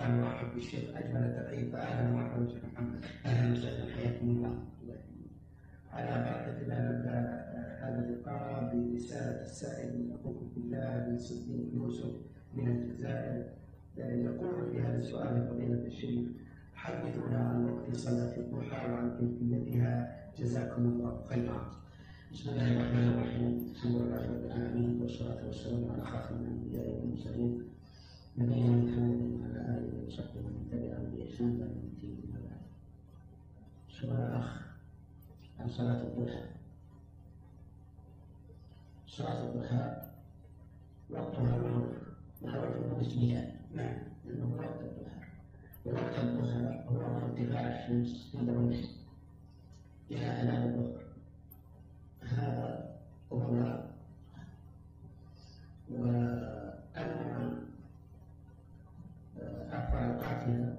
مرحبا وارحب بالشيخ اجمل التحيه. اهلا ومرحبا شيخ محمد. اهلا وسهلا حياكم الله. على بركه الله نبدا هذا اللقاء برساله السائل اخوكم في الله بن صديق يوسف من الجزائر. يقول في هذا السؤال فضيله الشيخ: حدثونا عن وقت صلاه الضحى وعن كيفيتها جزاكم الله خيرا. بسم الله الرحمن الرحيم. الحمد لله رب العالمين والصلاة والسلام على خاتم الأنبياء والمرسلين نبينا محمد وعلى آله وصحبه ومن تبعهم بإحسان إلى يوم الدين. أما بعد، سؤال الأخ عن صلاة الضحى. صلاة الضحى وقتها معروف باسمها، لأنه وقت الضحى، ووقت الضحى هو ارتفاع الشمس عند الرمح إلى آلاف الظهر. هذا هو. وأما أكثر أوقاتها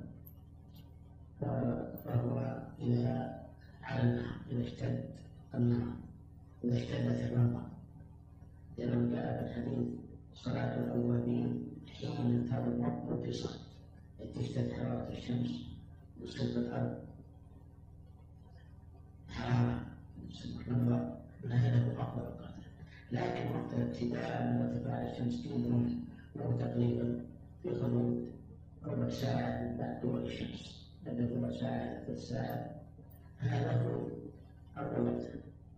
فهو إذا على النهار، إذا اشتد النهار، إذا اشتدت الرمضة، لأنه جاء في الحديث: صلاة الأوابين حين ترى الرب في صلاة، تشتد حرارة الشمس وصلب الأرض حرارة الرمضة، هذا هو أفضل أوقاته. لكن وقت ابتداء من ارتفاع الشمس جدا وهو تقريبا في حدود ربع ساعة من بعد طلوع الشمس، بعد ربع ساعة إلى ثلث ساعة، هذا هو أول وقت.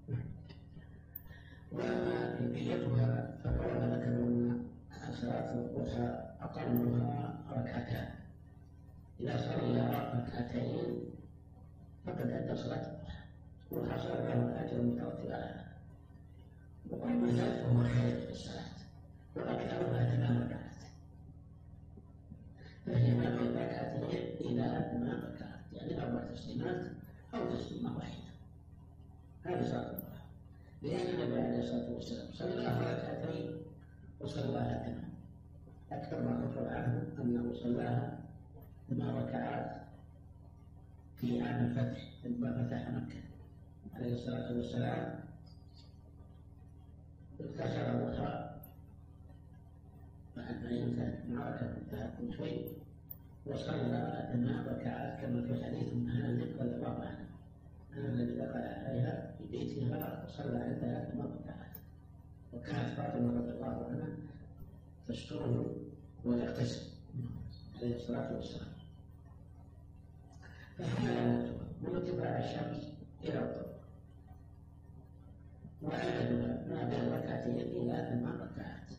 وأما كيفيتها فالعلماء ذكروا أن صلاة الضحى أقلها ركعتان، إذا صلى ركعتين فقد أدى صلاة الضحى وحصل له الأجر المترتب على هذا. وكل ذلك هو خير في الصلاة، وأكثرها 8 ركعات، فهي ما بين ركعتين إلى 8 ركعات، يعني 4 تسليمات أو تسليمة واحدة. هذه صلاة الضحى، لأن النبي عليه الصلاة والسلام صلى ركعتين وصلاها 8. أكثر ما ذكر عنه أنه صلاها 8 ركعات في عام الفتح لما فتح مكة عليه الصلاة والسلام. اغتسل الضحى بعد ما انتهت معركة انتهت كل شيء، وصلى 8 ركعات كما في حديث من هانئ رضي الله عنه أن الذي دخل عليها في بيتها وصلى عندها 8 ركعات، وكانت فاطمة رضي الله عنها تستره ويغتسل عليه الصلاة والسلام. فهي من ارتفاع الشمس إلى الظهر، وعددها ما بين ركعتين إلى 8 ركعات.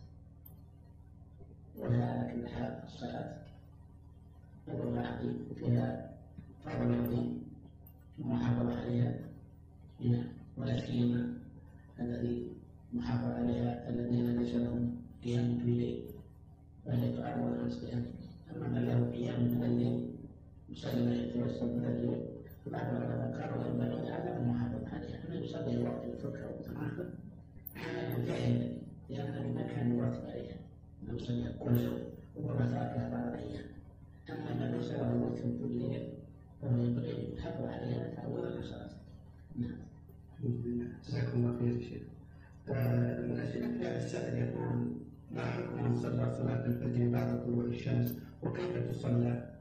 وعلى كل حال الصلاة أمر عظيم وفيها فضل عظيم المحافظة عليها، ولا سيما الذي محافظ عليها الذين ليس لهم قيام في الليل فهي تعود عن قيام الليل. أما من له قيام من الليل يصلي يتوسل من الليل، فبعض العلماء قالوا ينبغي على المحافظة عليها أن يصلي الوقت الفكر والتناقض على المجاهد، لأنه ما كان يواظب عليها، أنه يصليها كل يوم وربما تركها بعض الأيام. أما من ليس له وقت في الليل فهو ينبغي أن يحافظ عليها تعودا على صلاته. نعم. الحمد لله، جزاكم الله خير شيخ. من أسئلة السائل يقول: ما حكم من صلى صلاة الفجر بعد طلوع الشمس وكيف تصلى؟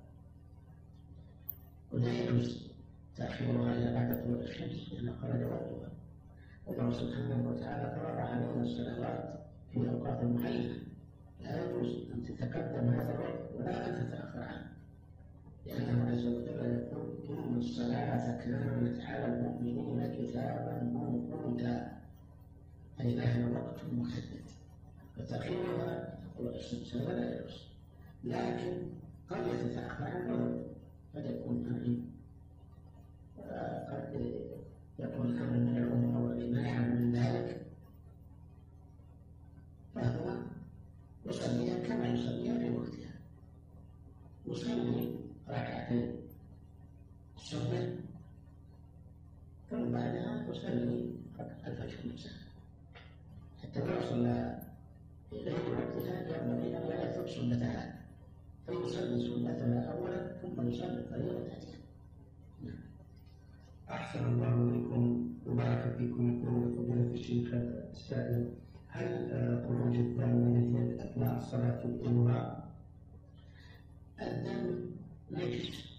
ولا يجوز تأخيرها إلى بعد طلوع الشمس لأنه خرج وقتها، والله سبحانه وتعالى فرض علينا الصلوات في أوقات معينة، لا يجوز أن تتقدم هذا الوقت ولا أن تتأخر عنه، لأنه عز وجل يقول: إن الصلاة كانت على المؤمنين كتابا موقوتا، أي لها وقت محدد، فتأخيرها طلوع الشمس ولا يجوز. لكن قد يتأخر عنه، قد يكون نائم، قد يكون أمر من الأمور منع من ذلك، فهو يصليها كما يصليها في وقتها، يصلي ركعتين السنة ثم بعدها يصلي الفجر نفسه، حتى لو صلى غير وقتها ينبغي أن لا يترك سنتها، فيصلي سنتها أولا ثم يصلي الفريضة ثانيا. أحسن الله إليكم وبارك فيكم. يقول فضيلة الشيخ السائل: هل خروج الدم من اليد أثناء الصلاة يبطلها؟ الدم نجس،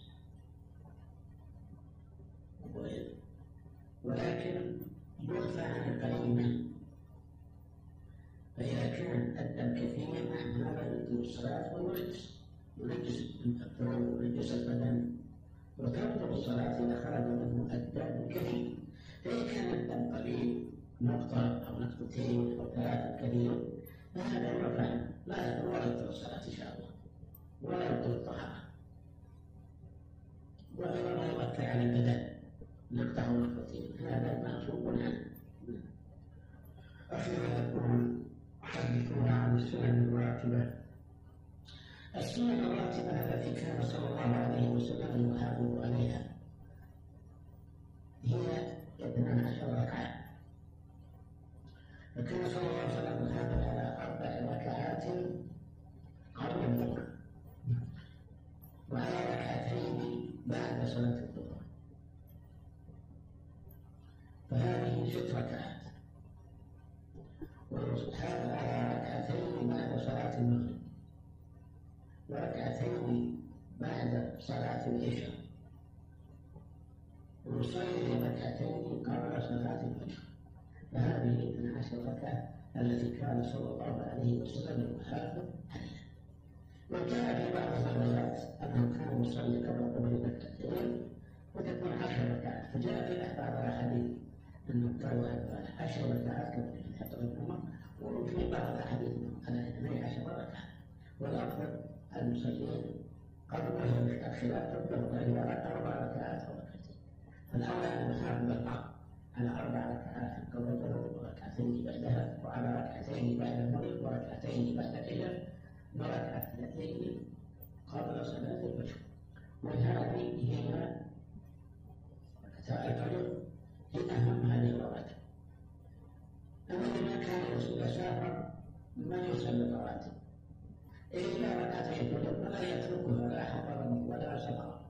ولكن يخفى عن القليل منه. فإذا كان الدم كثيرا عن هذا يبطل الصلاة وينجس البدن، وتبطل الصلاة إذا خرج منه الدم الكثير. فإن كان الدم قليل، نقطة أو نقطتين أو ثلاثة كثير، فهذا يرفع لا يبطل الصلاة إن شاء الله، ولا يبطل الطهارة، وأيضا لا يؤثر على البدن نقطة أو نقطتين، هذا معصوم عنه. أخيرا يقول حدثونا عن السنن الراتبة. السنن الراتبة التي كان صلى الله عليه وسلم يحافظ عليها هي 12 ركعة، فكان صلى الله عليه وسلم يحافظ على 4 ركعات قبل الظهر، وعلى 2 ركعتين بعد صلاة الظهر، فهذه 6 ركعات، ويحافظ على 2 بعد صلاة المغرب، و2 بعد صلاة العشاء، ويصلي 2 قبل صلاة الفجر. فهذه 12 ركعة التي كان صلى الله عليه وسلم يحافظ عليها. وجاء في بعض الروايات أنه كان يصلي قبل الظهر 2 وتكون 10 ركعات، فجاء في بعض الأحاديث أنه كان 10 ركعات كما في حديث ابن عمر، وفي بعض الأحاديث على 12 ركعة، والأفضل المصلين قبل الخلاف تبدأ إلى 4 ركعات أو 2. فالأولى أن يحافظ البعض على 4 ركعات قبل الظهر، و2 بعدها، وعلى 2 بعد المغرب، و2 بعد العشاء، و2 قبل صلاة الفجر. وهذه هي ركعتا الفجر هي أهم هذه الرواتب. أما لما كان الرسول سافر ما يصلي الرواتب إلا 2 الفجر، ولا يتركها لا حضرا ولا سفرا،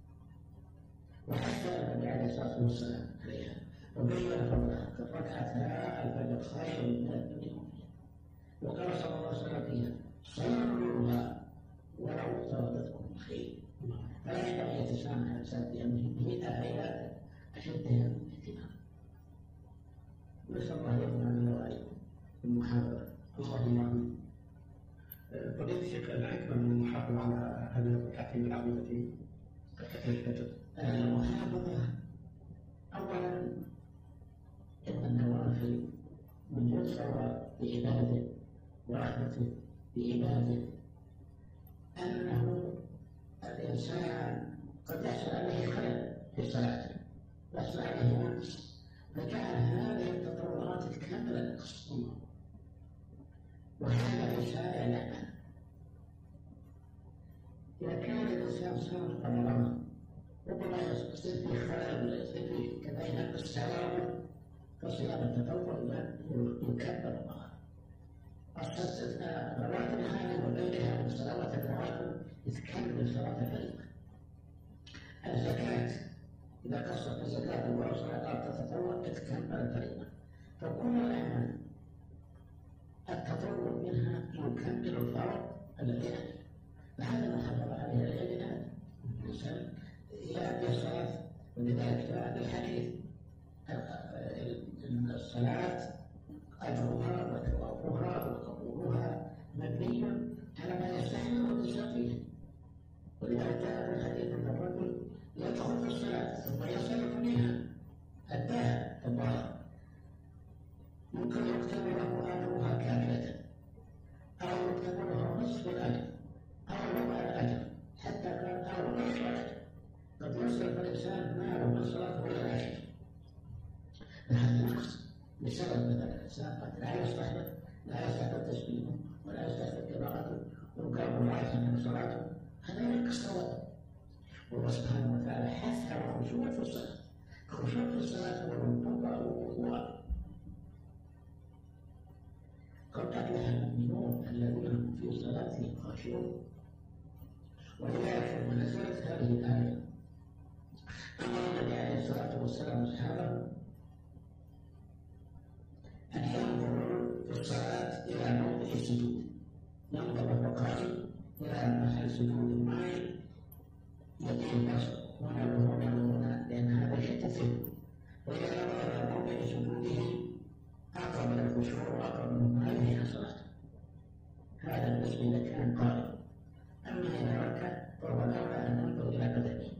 وحتى النبي عليه الصلاة والسلام عليها وبين فضلها ركعتا الفجر خير من الدنيا وما فيها، وقال صلى الله عليه وسلم فيها صلوها ولو طردتكم الخير. فلا ينبغي يتسامح الانسان بامره ايات اشدها من الاهتمام. نسال الله يرضى وعليكم بالمحاضره. اللهم امين. فضيلة الشيخ، الحكمة من المحافظة على هذه الركعتين العظيمتين ركعتي الفجر؟ المحافظة أولا إن النوافل من يسر بعباده ورحمته بعباده، أنه الإنسان قد يحصل عليه خلل في صلاته، يحصل عليه نقص، فجعل هذه التطورات الكاملة نقص، وهذا في سائر الأعمال. إذا كان الإنسان صار رمضان ربما يصير في خلل ولا يصير في كذا ينقص صلاته، فصيام التطوع يكبر الله. الرواتب هذه وغيرها من صلوات الرواتب تكمل صلاة الفريضة. الزكاة إذا قصرت الزكاة وصلات التطوع تكمل الفريضة. فكل الأعمال التطوع منها يكمل الفرض الذي عليه، فهذا ما حفظ عليه العلم الإنسان يأتي الصلاة. ولذلك جاء بالحديث أن الصلاة أجرها وثوابها وقبولها مبني على ما يستحمل الإنسان فيه. ولذلك جاء في الحديث أن الرجل يدخل في الصلاة ثم يصرف منها الذهب الظاهر، ممكن يكتب له أجرها كاملة، أو يكتب له نصف الأجر، أو ربع الأجر، حتى كان أو نصف الأجر. قد يصرف الإنسان ماله من صلاته إلى العشر، فهذا نقص بسبب مثل الإنسان قد لا يستحضر تسبيحه ولا يستحضر قراءته وقام رايحا من صلاته، هذا ينقص ثوابه. والله سبحانه وتعالى حث على الخشوع في الصلاة. الخشوع في الصلاة هو الركوع والخضوع. قد أفلح المؤمنون الذين هم في صلاتهم خاشعون. ولذلك لما نزلت هذه الآية أمر النبي عليه الصلاة والسلام أصحابه أن ينظروا في الصلاة إلى موضع السجود، ينظر وقائم إلى محل سجود الماء يأتي النصر ونعلمه معلومنا لأن هذا يتسم وإذا رأى في سجوده أعظم من الخشوع وأقرب من هذه الصلاة. هذا بالنسبة لك عن قائم. أما إذا ركع فهو الأولى أن ننظر إلى بدنه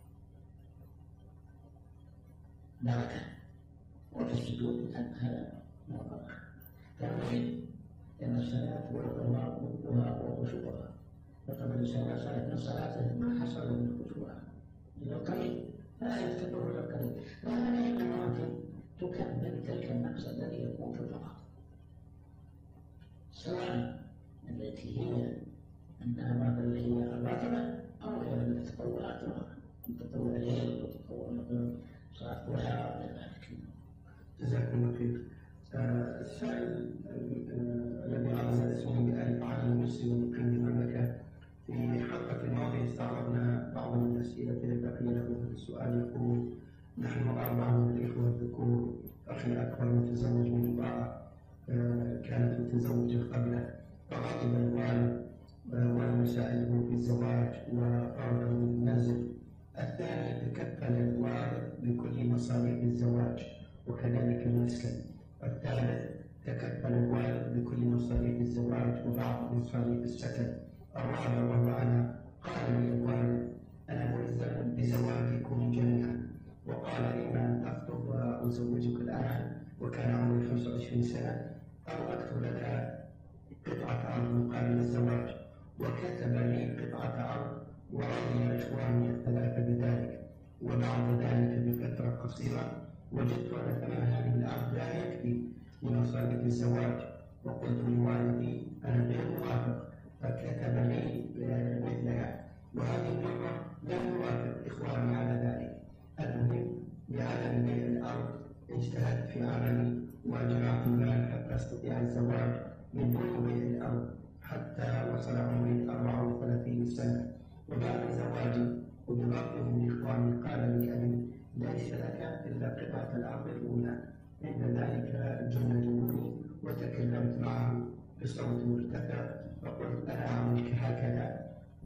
بركة، وفي السجود هذا موضوع فالمهم أن الصلاة وقوها وخشوعها، فقد الإنسان صارت من صلاته ما حصل من خشوعها إلى القليل فلا يفتكر إلى القليل، وهذا إنما تكمل تلك النقص الذي يكون في الفقر، سواء التي هي أنها بعض اللي هي الراتبة أو غير التطوعات الأخرى، التطوع الليل والتطوع مثلا صلاة الضحى وغير ذلك. جزاكم الله خير. السائل الذي عرض اسمه بألف عالم مسلم مقيم المملكة، في حلقة الماضية استعرضنا بعض من الأسئلة التي له في السؤال. يقول: نحن 4 من الإخوة الذكور، أخي الأكبر متزوج من امرأة كانت متزوجة قبله، فغضب الوالد ولم يساعده في الزواج وطرده من المنزل. الثاني تكفل الوالد بكل مصاريف الزواج وكذلك المسكن. الثالث تكفل الوالد بكل مصاريف الزواج وبعض مصاريف السكن. الرابع وهو أنا، قال لي الوالد: أنا ملزم بزواجكم جميعا، وقال: إما أن تخطب وأزوجك الآن وكان عمري 25 سنة، أو أكتب لك قطعة أرض مقابل الزواج. وكتب لي قطعة أرض ورضي إخواني الثلاثة بذلك. وبعد ذلك بفترة قصيرة وجدت أن ثمن هذه الأرض لا يكفي لمصاريف الزواج، وقلت لوالدي: أنا غير موافق، فكتب لي مثلها، وهذه المرة لم يوافق إخواني على ذلك. المهم بعدم بيع الأرض اجتهدت في عملي وجمعت المال حتى أستطيع الزواج من دون بيع الأرض حتى وصل عمري 34 سنة. وبعد زواجي وبرغم من إخواني قال لي أبي: ليس لك إلا قطعة الأرض الأولى. عند ذلك جنني وتكلمت معه بصوت مرتفع فقلت: أنا عملك هكذا.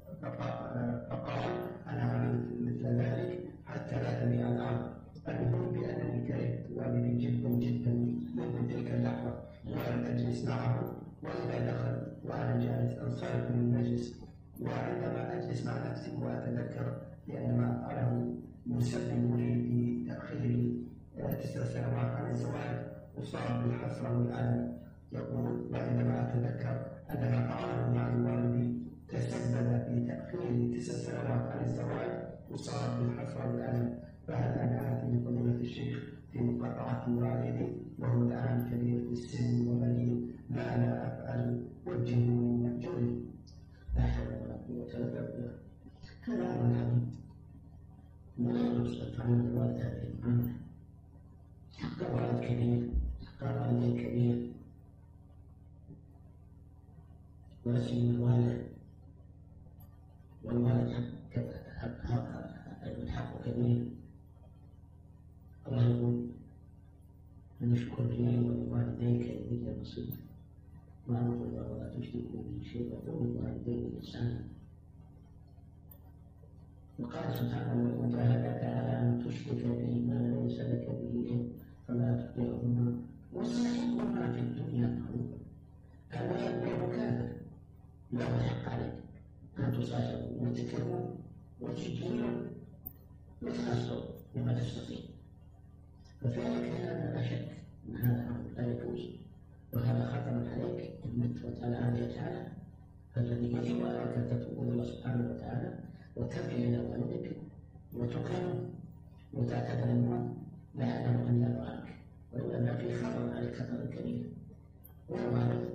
فقال: أنا عملت مثل ذلك حتى لا تبيع الأرض. المهم بأنني كرهت والدي جدا جدا منذ تلك اللحظة، ولم أجلس معه، وإذا دخل وأنا جالس أنصرف من المجلس، وعندما أجلس مع نفسي وأتذكر بأن ما أفعله مسبب لي في تأخير 9 سنوات عن الزواج أصاب بالحسرة والألم. يقول: وعندما أتذكر أن ما فعله معي والدي تسبب في تأخير 9 سنوات عن الزواج أصاب بالحسرة والألم، فهل أنا آتي لفضيلة الشيخ في مقاطعة والدي وهو الآن كبير في السن وبليغ؟ ما أنا أفعل؟ وجهني من مأجوري. لا حول ولا قوة إلا بالله. هذا أمر عظيم، ولا يصرف عن الوالد هذه المعاملة. حق الوالد كبير، حق الوالدين كبير، ورسم الوالد والوالد حق كبير. الله يقول: أن اشكر لي ولوالديك إلي المصير، واعبدوا الله ولا تشركوا به شيئا وبالوالدين إحسانا. وقال سبحانه: وإن جاهداك على أن تشرك به ما ليس لك به علم فلا تطيعهما وصاحبهما في الدنيا معروفا. الولد غير كافر، له حق عليك أن تصاحبه وتكرمه وتجزله وتنصره بما تستطيع، ففعلك هذا لا شك أن هذا أمر لا يجوز، وهذا خطر عليك إن مت على هذه الحالة. فالذي يجب عليك أن تتوب إلى الله سبحانه وتعالى وترجع إلى والدك وتكرمه وتعتذر منه لعله أن يرضى عنك، وإلا ما في خطر عليك، خطر كبير. والوالد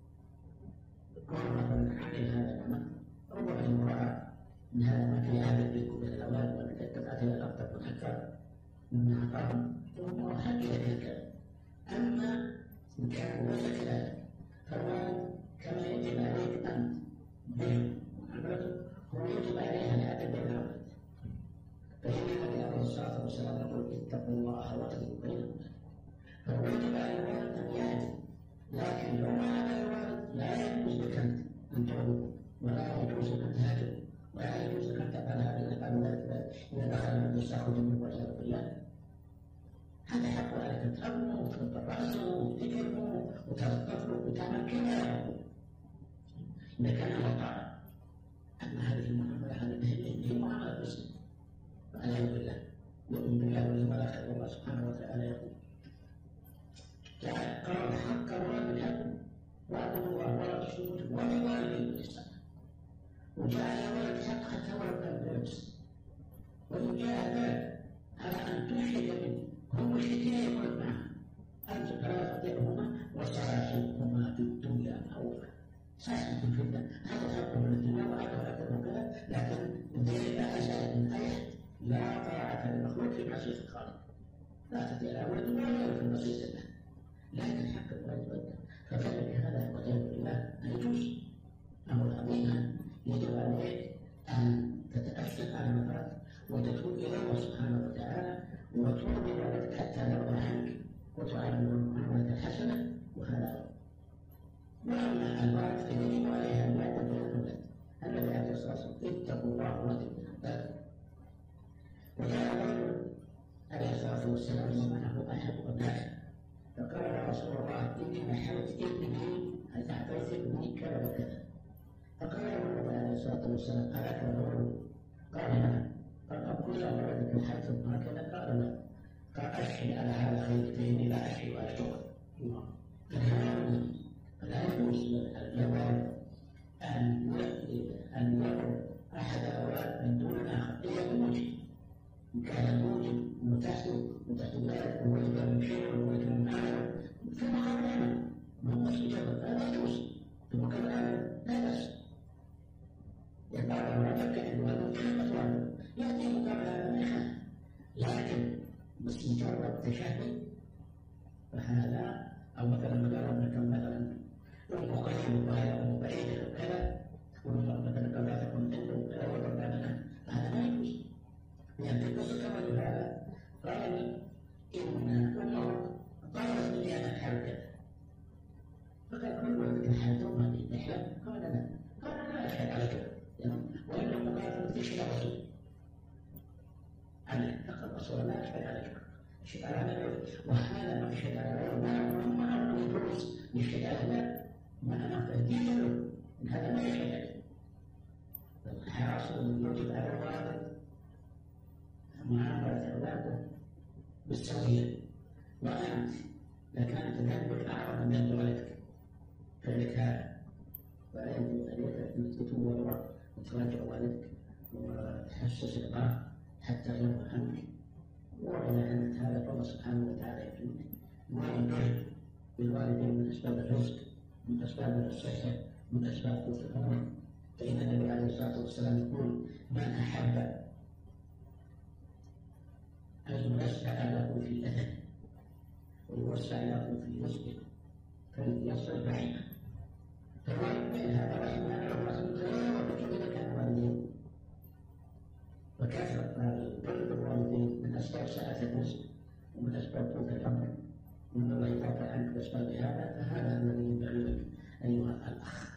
قرر من حمل هذا الأمر، ربما امرأة من هذا ما في هذا البيت من الأولاد وأن تتبعت إلى الأرض تكون أكثر مما أقام ثم حكي ذلك. أما إن كان وجدك ذلك فالوالد كما يجب عليك أن به محمد هو يجب عليه أن يعتبر الأولاد، فإن النبي عليه الصلاة والسلام يقول: اتقوا الله واقضوا بينهم. فهو يجب على الوالد أن يهدي، لكن لو ما هذا الوالد لا يجوز لك أن تعبده، ولا يجوز أن تهجره، ولا يجوز أن تفعل هذه الأفعال هذا حق عليك تهمه وتكبر راسه وتكرمه وتلطفه وتعمل كذا. إذا كان وقع أن هذه المعاملة هذه معاملة مسلم والعياذ بالله، يؤمن بالله واليوم الآخر. والله سبحانه وتعالى يقول قال حق والد واعبدوا الله ولا تشركوا به وبالوالدين إحسانا، وجعل ولد حق حتى ولو كان غير مسلم. وإن جاهداك على أن تشرك به هم مشركين يقول معهم أنت فلا تطيعهما وصاحبهما في الدنيا معروفا. صاحب في الدنيا هذا حق من الدنيا وهذا وكذا، لكن ذلك أساس من آية لا طاعة للمخلوق في معصية الخالق. لا تطيع ولد ولا في معصية الله، لكن حق الولد والد. فكان بهذا والعياذ بالله لا يجوز. أمر عظيم يجب عليك أن تتأسف على ما فات وتتوب إلى الله سبحانه وتعالى وتوب ولدك حتى يرضى عنك وتعامله المعاملة الحسنة. وهذا وأما الوالد فيجب عليها أن يعتبر الولد الذي عليه الصلاة والسلام اتقوا الله واتقوا العباد. وجاء الرجل عليه الصلاة والسلام ومنه أحب أبنائه فقال يا رسول الله إني نحرت ابني هل أعطيت ابني كذا وكذا. فقال له عليه الصلاة والسلام ألك ولد؟ قال نعم. قال أقول ولدك حيث هكذا؟ قال لا. قال أشهد على هذا خير فإني لا أشهد على شكر. فلا يجوز للوالد أن يدعو أحد الأولاد من دون آخر إلا بوجه. إن كان موجب متحدث ذلك ووجد من شيء ووجد من عمل في مقام العمل ما هو استجابة لا يجوز في مقام العمل لا بأس. بعض الرجل كان الولد كلمة والد يأتي مقام العمل ما يخالف، لكن بس مجرد تشهد فهذا أو مثلا مجرد أنكم مثلا مقيم وغير بعيد وكذا تكون مثلا كما تكون عنده كذا وكذا هذا ما يجوز. يعني القصة كما هذا قال إن أمه طلبت مني أن أفعل كذا، فقال كل ولدك الحياة ما في تحلم؟ قال لا. قال لا أشهد على كذا وإنه قال تشهد رسول عليه فقال رسول لا أشهد على كذا أشهد على هذا. وهذا ما أشهد على هذا ما أمر يجوز يشهد على هذا ما أنا فهديه له إن هذا ما يشهد عليه. الحرص يجب على الوالد معاملة أولاده بالسوية. وأنت لكانت ذنبك أعظم من ذنب ولدك فلك هذا، ولا يجب عليك أن تتوب وراء وتراجع والدك وتحسس الأمر حتى يرضى عنك. وإذا كانت هذا فالله سبحانه وتعالى يكرمك. وينبغي بالوالدين من أسباب الرزق، من أسباب الصحة، من أسباب قوة الأمر. فإن النبي عليه الصلاة والسلام يقول من أحب أن يوسع له في أثره ويوسع له في رزقه فليصل بعيدا. فالوالد بين هذا رحمه له رسول الله وكذلك كان والدين. وكثرة بر الوالدين من أسباب سعة الرزق ومن أسباب قوة الأمر ومن الله يعفى عنك بأسباب هذا. فهذا الذي ينبغي لك أيها الأخ.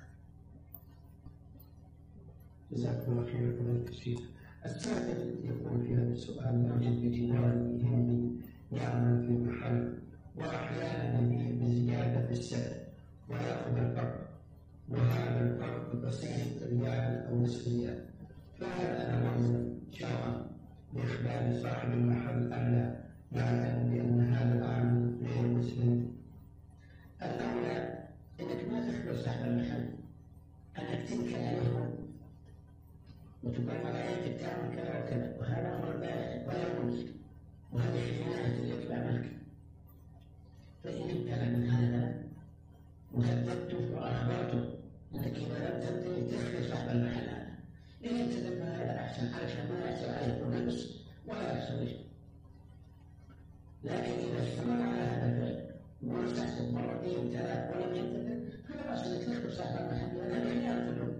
جزاكم الله خيرا فضيلة الشيخ. السائل يقول في هذا السؤال نجد بجواره هندي يعمل في محل وأحيانا يبيع بزيادة السعر ويأخذ الفرق، وهذا الفرق بسيط ريال أو نصف ريال، فهل أنا ملزم شرعا بإخبار صاحب المحل أم لا، يعلم بأن هذا العمل غير مسلم؟ الأولى أنك ما تخبر صاحب المحل، أنك تنكر عليهم وتقول رأيت التعامل كذا وكذا، وهذا أمر بايع ولا يجوز، وهذه خيانة يجب عملك. فإن امتنع من هذا وهددته وأخبرته أنك إذا لم تنتهي تخبر صاحب المحل هذا، إن التزم هذا أحسن علشان ما يحصل عليكم لبس ولا يحصل شيء. لكن إذا استمر على هذا الفعل واستحسن مرتين ثلاث ولم ينتهي فلا بأس أنك تخبر صاحب المحل لأن هذه خيانة له.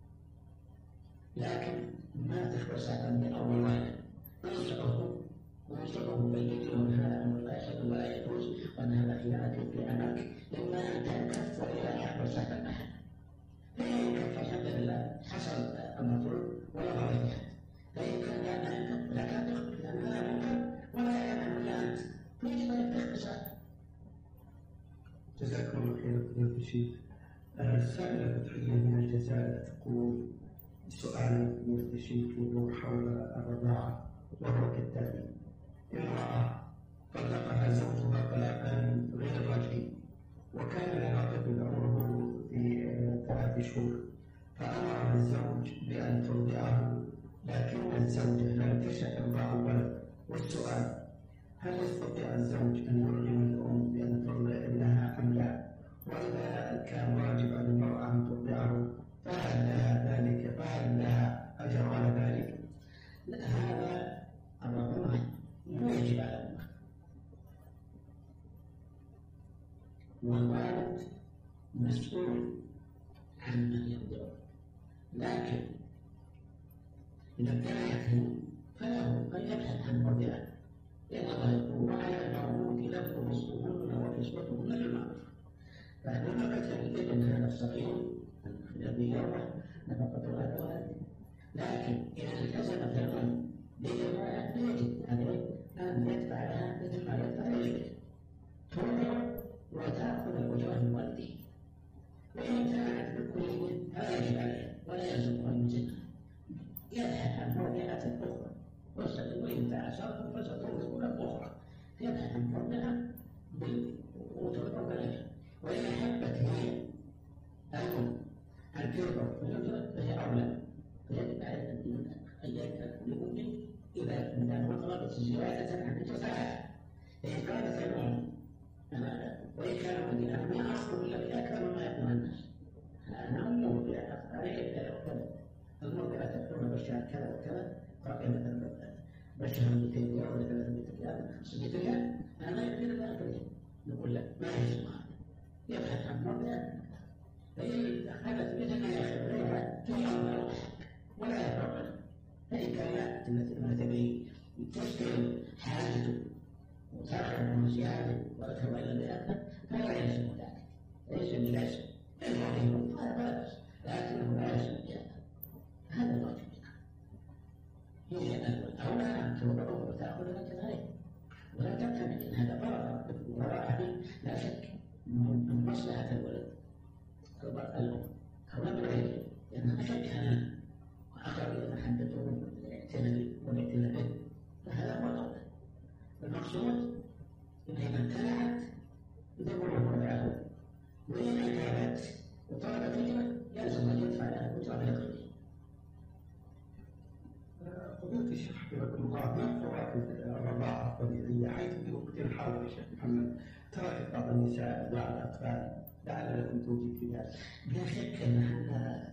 لكن ما تخبر صاحب من أول واحد وينصحه بينه وأن هذا أمر لا يحل ولا يجوز وأن هذا خيانة في عملك، إما أن تنكف وإلى أحبر صاحب المحل. فإن كف الحمد لله حصل المطلوب ولا غير أحد، فإن كان لا ينكف لا كان تخبر لأن هذا منكر ولا يعلم إلا أنت، فيجب فضيلة الشيخ. السائلة فتحية من الجزائر تقول: سؤال فضيلة الشيخ يدور حول الرضاعة وهو كالتالي: امرأة طلقها زوجها طلاقا غير رجعي، وكان لها طفل عمره في 3 شهور، فأمر الزوج بأن ترضعه، لكن الزوجة لم تشأ ترضع ولد. والسؤال: هل يستطيع الزوج أن يلزم الأم بأن ترضع ابنها أم لا؟ وإذا كان واجب على المرأة أن ترضعه فهل لها ذلك؟ فهل لها أجر على ذلك؟ لا، هذا الرضاعة لا يجب على المرأة، والوالد مسؤول عن من يرضعه، لكن إذا ابتلعته فله أن يبحث عن مرضعه، لأن الله يقول: وعلى المولود له رزقهن وكسوتهن بالمعروف. فنفقة الابن هذا الصغير الذي يرضع نفقته على والده، لكن إذا التزمت الأم بالرعاية يجب عليه أن يدفع لها مثل ما يدفع للبيت، ترضع وتأخذ الأجرة من والده. وإن كانت بالكلية فلا يجب عليه ولا يلزم أن يزنها، يبحث عن مرضعة أخرى، وإن تعسرت فسترضع له أخرى، يبحث عن مرضعة وترضع بلدها. وإن أحبت هي الأم أن ترضع فيرضع فهي أولى، فيجب عليه أن يدفع لأمه إذا ما طلبت زيادة عن الجزاء. فإن كانت الأم وإن كان مدينة ما أخذ إلا إذا كانوا ما يقوم الناس، أنا أمه بلا أخذ عليه إلا وكذا، المرضعة تكون بشهر كذا وكذا، قائمة بشهر 200 ريال ولا 300 ريال 500 ريال، أنا ما يمكن أن أخذ. نقول لا، ما يجب هذا، يبحث عن مرضعة. فإن أخذت مثل ما يأخذ غيرها فهي أولى ولا يفرق. فإن كانت التي تبي تشكل حاجته وتأخذ من زيادة وتتولى بأكثر فلا يلزم ذلك، ليس بلازم، الواجب هذا لا بأس، لكنه لا يلزم زيادة. هذا الواجب هي الأولى أن ترضعه وتأخذ من عليه، ولا تعتمد أن هذا فرض وراءه، لا شك من مصلحة الولد الأم أو من غيره، لأنها أشد حنان وأقرب إلى محبته والاعتناء به، فهذا هو الأولى. المقصود إذا امتنعت يدبر مرضعه، وإن أجابت وطلبت أجرا يلزم أن يدفع لها الأجرة بقدره. فضيلة الشيخ حفظكم الله، ما فوائد الرضاعة الطبيعية حيث في وقت الحاضر يا شيخ محمد تركت بعض النساء بعض الأطفال؟ لعل لكم توجيه في ذلك. لا شك أن هذا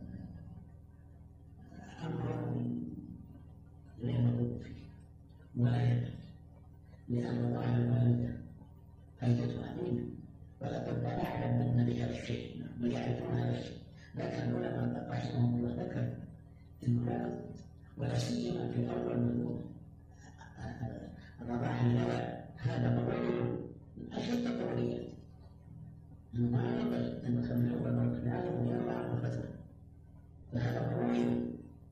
أمر لا يمر فيه ولا يدرك، لأن الرضاعة الوالدة فائدتها عظيمة، ولقد أعلم أن بهذا الشيء ويعرفون هذا الشيء، لكن العلماء رحمهم الله ذكر أنه ولا سيما في أول مولود الرضاعة الأولى هذا ضروري من أشد الضروريات، أنه ما ينبغي أن نخلي أول مولود العالم يرضع وفترة، فهذا ضروري.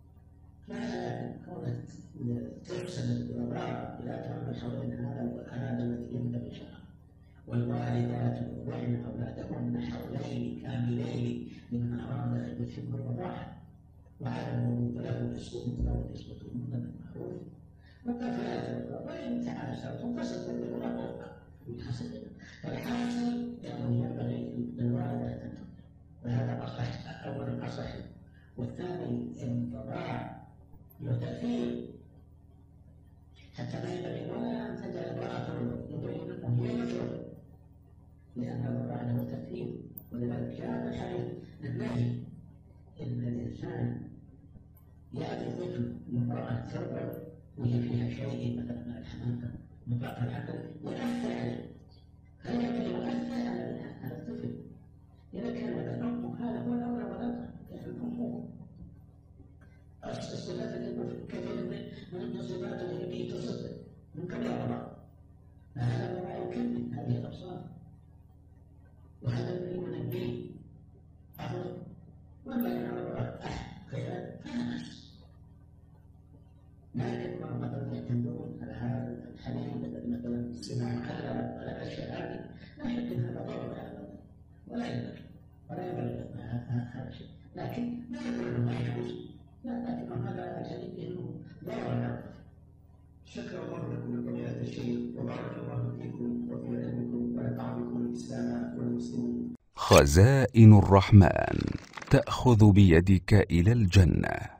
كونت تحسن الرضاعة إلى تعمل حول هذا الذي ينبغي شرعا. والوالدات يرضعن أولادهن حولين كاملين لمن أراد أن يتم الرضاعة، وعلى المولود له رزقهن وكسوتهن بالمعروف، وكفاءة وإن تعاسرتم فسترضع له أخرى. فالحاصل أنه ينبغي للوالدة أن ترضع، وهذا أصح، أولا أصح، والثاني أن الرضاعة له تأثير، حتى ما ينبغي ولا أن تجعل امرأة ترضع، ينبغي أنه هي يشرب، لأن الرضاعة له تأثير. ولذلك جاء الحديث النهي إن الإنسان يأتي الطفل من امرأة ترضع وهي فيها شيء مثلا من الحماقة مطلق العقل يؤثر عليه، هذا يؤثر على الطفل. إذا كان الأم هذا هو الأولى والأقرب، يعني الأم الصفات التي كثير من الصفات التي تصف من قبل الرضاعة، فهذا ما يكمل هذه الأبصار، وهذا الذي ينبيه أفضل. وما كان الرضاعة خيرا فلا بأس، لكن بعضهم يعتمدون على هذا الحديث الذي مثلا سمع على الأشياء هذه، لا شك أن هذا ضرر على الولد، ولا يبالغ هذا الشيء، لكن لا يقول ما يجوز، لكن هذا يعني انه ضرر. شكر الله لكم فضيلة الشيخ، وبارك الله فيكم وفي علمكم ونفع بكم الإسلام والمسلمين. خزائن الرحمن تأخذ بيدك إلى الجنة.